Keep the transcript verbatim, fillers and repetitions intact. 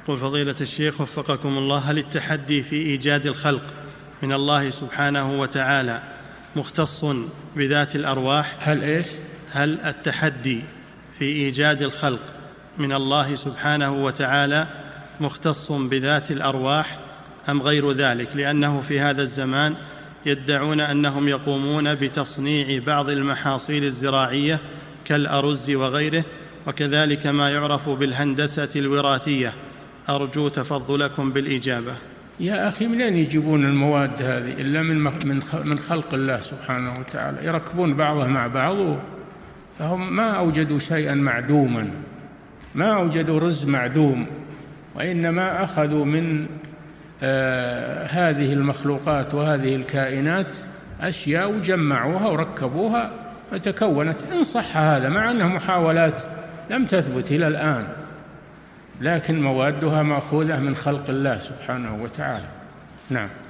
قل فضيلة الشيخ وفقكم الله، هل التحدي في إيجاد الخلق من الله سبحانه وتعالى مختص بذات الأرواح؟ هل إيش؟ هل التحدي في إيجاد الخلق من الله سبحانه وتعالى مختص بذات الأرواح أم غير ذلك؟ لأنه في هذا الزمان يدعون أنهم يقومون بتصنيع بعض المحاصيل الزراعية كالأرز وغيره، وكذلك ما يعرف بالهندسة الوراثية. أرجو تفضلكم بالإجابة. يا أخي، منين يجيبون المواد هذه إلا من من خلق الله سبحانه وتعالى؟ يركبون بعضها مع بعض، فهم ما أوجدوا شيئا معدوما، ما أوجدوا رز معدوم، وإنما أخذوا من آه هذه المخلوقات وهذه الكائنات أشياء وجمعوها وركبوها فتكونت، إن صح هذا، مع أنها محاولات لم تثبت إلى الآن، لكن موادها مأخوذة من خلق الله سبحانه وتعالى. نعم.